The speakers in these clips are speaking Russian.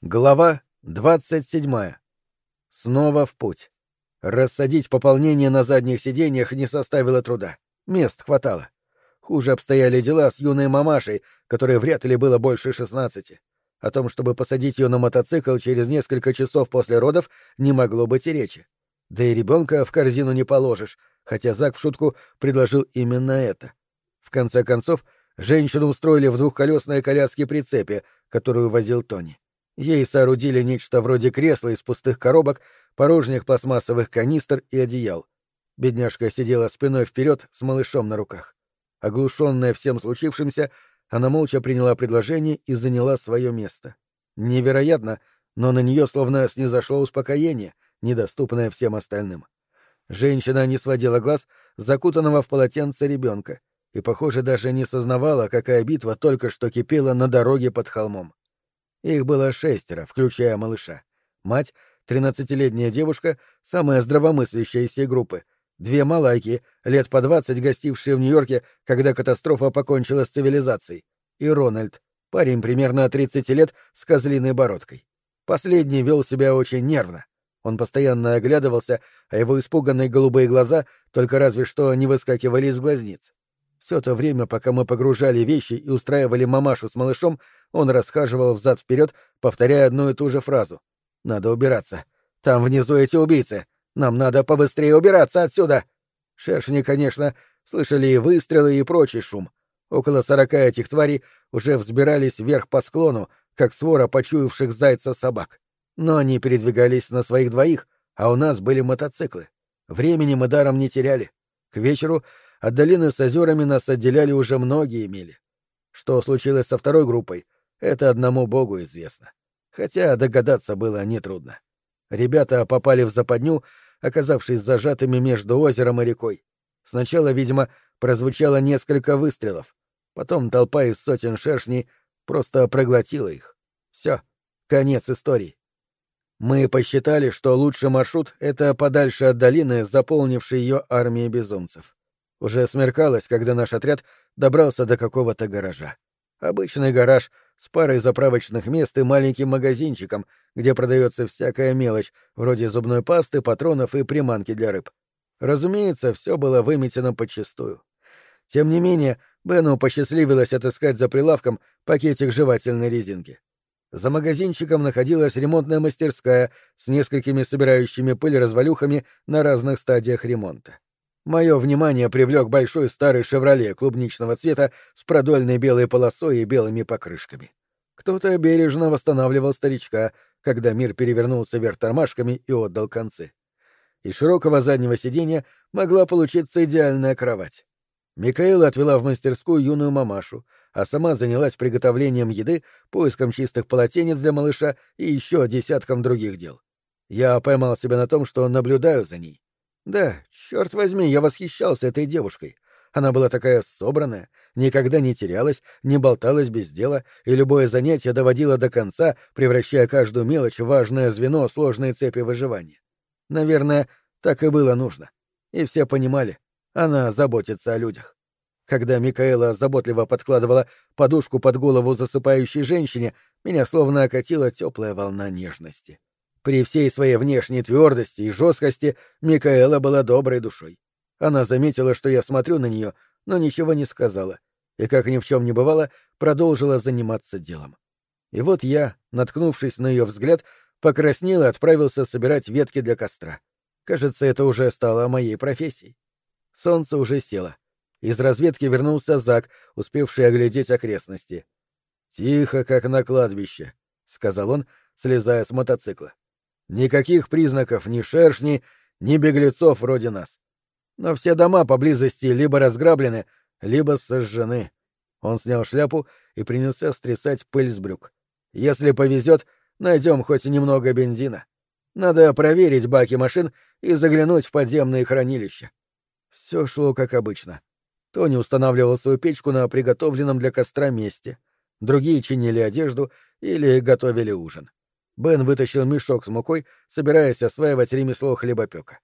Глава 27. Снова в путь. Рассадить пополнение на задних сиденьях не составило труда. Мест хватало. Хуже обстояли дела с юной мамашей, которой вряд ли было больше 16. О том, чтобы посадить ее на мотоцикл через несколько часов после родов, не могло быть и речи. Да и ребенка в корзину не положишь, хотя Зак в шутку предложил именно это. В конце концов, женщину устроили в двухколесной коляске-прицепе, которую возил Тони. Ей соорудили нечто вроде кресла из пустых коробок, порожних пластмассовых канистр и одеял. Бедняжка сидела спиной вперед с малышом на руках. Оглушенная всем случившимся, она молча приняла предложение и заняла свое место. Невероятно, но на нее словно снизошло успокоение, недоступное всем остальным. Женщина не сводила глаз с закутанного в полотенце ребенка и, похоже, даже не сознавала, какая битва только что кипела на дороге под холмом. Их было 6, включая малыша. Мать, 13-летняя девушка, самая здравомыслящая из всей группы, 2 малайки, лет по 20, гостившие в Нью-Йорке, когда катастрофа покончила с цивилизацией, и Рональд, парень примерно 30 лет с козлиной бородкой. Последний вел себя очень нервно. Он постоянно оглядывался, а его испуганные голубые глаза только разве что не выскакивали из глазниц. Все то время, пока мы погружали вещи и устраивали мамашу с малышом, он расхаживал взад-вперед, повторяя одну и ту же фразу. «Надо убираться. Там внизу эти убийцы. Нам надо побыстрее убираться отсюда!» Шершни, конечно, слышали и выстрелы, и прочий шум. Около 40 этих тварей уже взбирались вверх по склону, как свора почуявших зайца собак. Но они передвигались на своих двоих, а у нас были мотоциклы. Времени мы даром не теряли. К вечеру от долины с озерами нас отделяли уже многие мили. Что случилось со второй группой, это одному Богу известно. Хотя догадаться было нетрудно. Ребята попали в западню, оказавшись зажатыми между озером и рекой. Сначала, видимо, прозвучало несколько выстрелов. Потом толпа из сотен шершней просто проглотила их. Все, конец истории. Мы посчитали, что лучший маршрут — это подальше от долины, заполнившей ее армией безумцев. Уже смеркалось, когда наш отряд добрался до какого-то гаража. Обычный гараж с парой заправочных мест и маленьким магазинчиком, где продается всякая мелочь, вроде зубной пасты, патронов и приманки для рыб. Разумеется, все было выметено подчистую. Тем не менее, Бену посчастливилось отыскать за прилавком пакетик жевательной резинки. За магазинчиком находилась ремонтная мастерская с несколькими собирающими пыль развалюхами на разных стадиях ремонта. Мое внимание привлек большой старый «Шевроле» клубничного цвета с продольной белой полосой и белыми покрышками. Кто-то бережно восстанавливал старичка, когда мир перевернулся вверх тормашками и отдал концы. Из широкого заднего сиденья могла получиться идеальная кровать. Микаэла отвела в мастерскую юную мамашу, а сама занялась приготовлением еды, поиском чистых полотенец для малыша и еще десятком других дел. Я поймал себя на том, что наблюдаю за ней. Да, черт возьми, я восхищался этой девушкой. Она была такая собранная, никогда не терялась, не болталась без дела, и любое занятие доводила до конца, превращая каждую мелочь в важное звено сложной цепи выживания. Наверное, так и было нужно. И все понимали, она заботится о людях. Когда Микаэла заботливо подкладывала подушку под голову засыпающей женщине, меня словно окатила теплая волна нежности. При всей своей внешней твердости и жесткости Микаэла была доброй душой. Она заметила, что я смотрю на нее, но ничего не сказала, и, как ни в чем не бывало, продолжила заниматься делом. И вот я, наткнувшись на ее взгляд, покраснел и отправился собирать ветки для костра. Кажется, это уже стало моей профессией. Солнце уже село. Из разведки вернулся Зак, успевший оглядеть окрестности. «Тихо, как на кладбище», — сказал он, слезая с мотоцикла. «Никаких признаков ни шершней, ни беглецов вроде нас. Но все дома поблизости либо разграблены, либо сожжены». Он снял шляпу и принялся стрясать пыль с брюк. «Если повезет, найдем хоть немного бензина. Надо проверить баки машин и заглянуть в подземные хранилища». Все шло как обычно. Тони устанавливал свою печку на приготовленном для костра месте. Другие чинили одежду или готовили ужин. Бен вытащил мешок с мукой, собираясь осваивать ремесло хлебопека.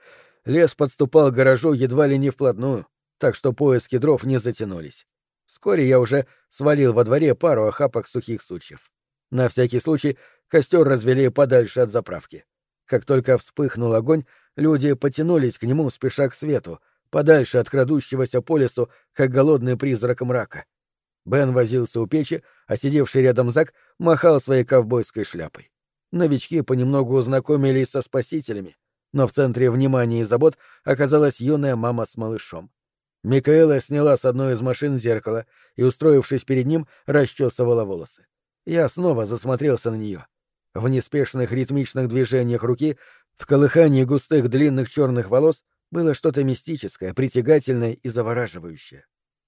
Лес подступал к гаражу едва ли не вплотную, так что поиски дров не затянулись. Вскоре я уже свалил во дворе пару охапок сухих сучьев. На всякий случай костер развели подальше от заправки. Как только вспыхнул огонь, люди потянулись к нему, спеша к свету, подальше от крадущегося по лесу, как голодный призрак мрака. Бен возился у печи, а сидевший рядом Зак махал своей ковбойской шляпой. Новички понемногу знакомились со спасителями, но в центре внимания и забот оказалась юная мама с малышом. Микаэла сняла с одной из машин зеркало и, устроившись перед ним, расчесывала волосы. Я снова засмотрелся на нее. В неспешных ритмичных движениях руки, в колыхании густых длинных черных волос было что-то мистическое, притягательное и завораживающее.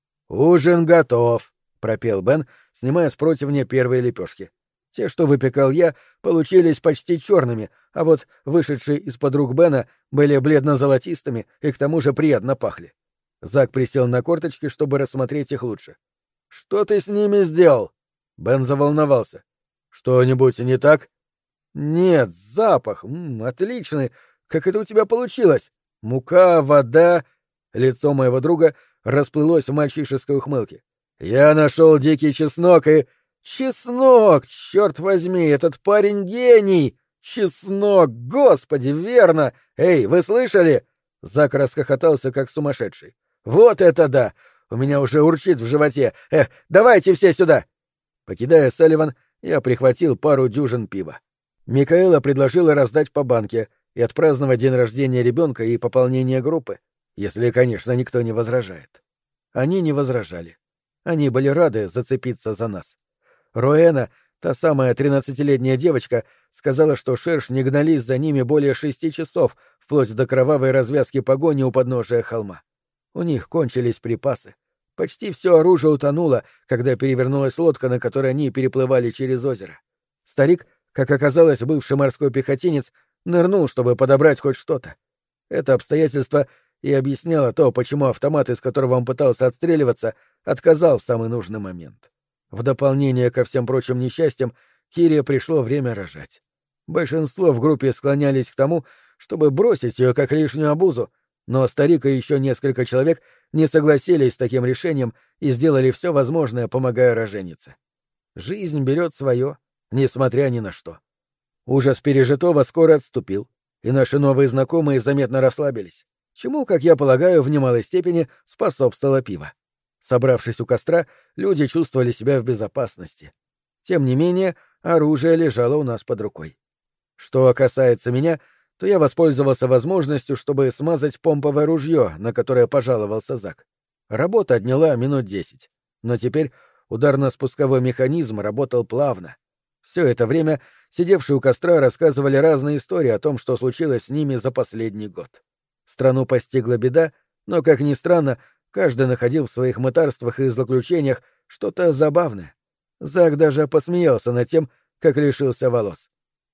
«Ужин готов!» — пропел Бен, снимая с противня первые лепешки. Те, что выпекал я, получились почти черными, а вот вышедшие из-под рук Бена были бледно-золотистыми и к тому же приятно пахли. Зак присел на корточки, чтобы рассмотреть их лучше. «Что ты с ними сделал?» Бен заволновался. «Что-нибудь не так?» «Нет, запах. Отличный. Как это у тебя получилось? Мука, вода...» Лицо моего друга расплылось в мальчишеской ухмылке. «Я нашел дикий чеснок и...» «Чеснок! Черт возьми, этот парень гений! Чеснок! Господи, верно! Эй, вы слышали?» Зак расхохотался, как сумасшедший. «Вот это да! У меня уже урчит в животе! Давайте все сюда!» Покидая Салливан, я прихватил пару дюжин пива. Микаэла предложила раздать по банке и отпраздновать день рождения ребенка и пополнение группы, если, конечно, никто не возражает. Они не возражали. Они были рады зацепиться за нас. Роэна, та самая 13-летняя девочка, сказала, что шершни гнались за ними более 6 часов, вплоть до кровавой развязки погони у подножия холма. У них кончились припасы. Почти все оружие утонуло, когда перевернулась лодка, на которой они переплывали через озеро. Старик, как оказалось, бывший морской пехотинец, нырнул, чтобы подобрать хоть что-то. Это обстоятельство и объясняло то, почему автомат, из которого он пытался отстреливаться, отказал в самый нужный момент. В дополнение ко всем прочим несчастьям, Кире пришло время рожать. Большинство в группе склонялись к тому, чтобы бросить ее как лишнюю обузу, но старик и еще несколько человек не согласились с таким решением и сделали все возможное, помогая роженице. Жизнь берет свое, несмотря ни на что. Ужас пережитого скоро отступил, и наши новые знакомые заметно расслабились, чему, как я полагаю, в немалой степени способствовало пиво. Собравшись у костра, люди чувствовали себя в безопасности. Тем не менее, оружие лежало у нас под рукой. Что касается меня, то я воспользовался возможностью, чтобы смазать помповое ружье, на которое пожаловался Зак. Работа отняла минут 10, но теперь ударно-спусковой механизм работал плавно. Все это время сидевшие у костра рассказывали разные истории о том, что случилось с ними за последний год. Страну постигла беда, но, как ни странно, каждый находил в своих мытарствах и злоключениях что-то забавное. Зак даже посмеялся над тем, как лишился волос.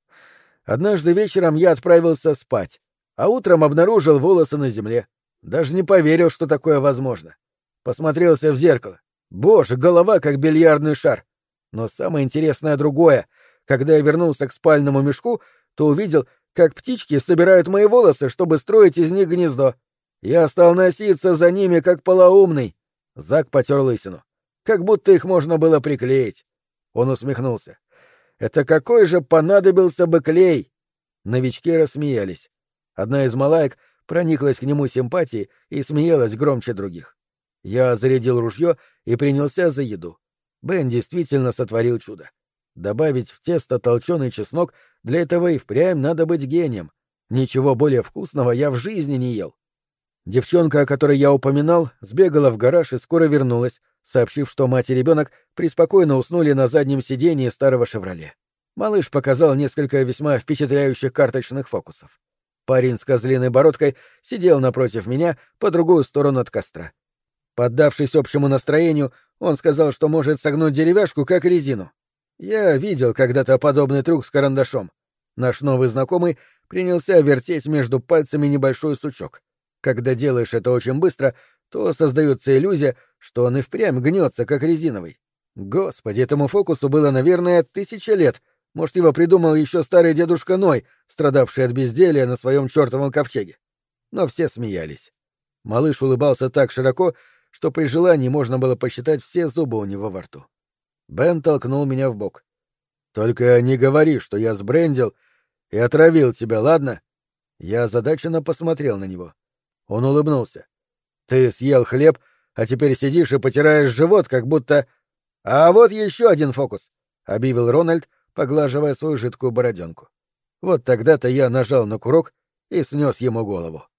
Однажды вечером я отправился спать, а утром обнаружил волосы на земле. Даже не поверил, что такое возможно. Посмотрелся в зеркало. Боже, голова как бильярдный шар. Но самое интересное другое. Когда я вернулся к спальному мешку, то увидел, как птички собирают мои волосы, чтобы строить из них гнездо. Я стал носиться за ними, как полоумный. Зак потер лысину. Как будто их можно было приклеить. Он усмехнулся. Это какой же понадобился бы клей? Новички рассмеялись. Одна из малаек прониклась к нему симпатией и смеялась громче других. Я зарядил ружье и принялся за еду. Бен действительно сотворил чудо. Добавить в тесто толченый чеснок, для этого и впрямь надо быть гением. Ничего более вкусного я в жизни не ел. Девчонка, о которой я упоминал, сбегала в гараж и скоро вернулась, сообщив, что мать и ребенок преспокойно уснули на заднем сидении старого «Шевроле». Малыш показал несколько весьма впечатляющих карточных фокусов. Парень с козлиной бородкой сидел напротив меня по другую сторону от костра. Поддавшись общему настроению, он сказал, что может согнуть деревяшку, как резину. Я видел когда-то подобный трюк с карандашом. Наш новый знакомый принялся вертеть между пальцами небольшой сучок. Когда делаешь это очень быстро, то создается иллюзия, что он и впрямь гнется, как резиновый. Господи, этому фокусу было, наверное, 1000 лет. Может, его придумал еще старый дедушка Ной, страдавший от безделья на своем чертовом ковчеге. Но все смеялись. Малыш улыбался так широко, что при желании можно было посчитать все зубы у него во рту. Бен толкнул меня в бок. Только не говори, что я сбрендил и отравил тебя, ладно? Я озадаченно посмотрел на него. Он улыбнулся. Ты съел хлеб, а теперь сидишь и потираешь живот, как будто... А вот еще один фокус, — объявил Рональд, поглаживая свою жидкую бороденку. Вот тогда-то я нажал на курок и снес ему голову.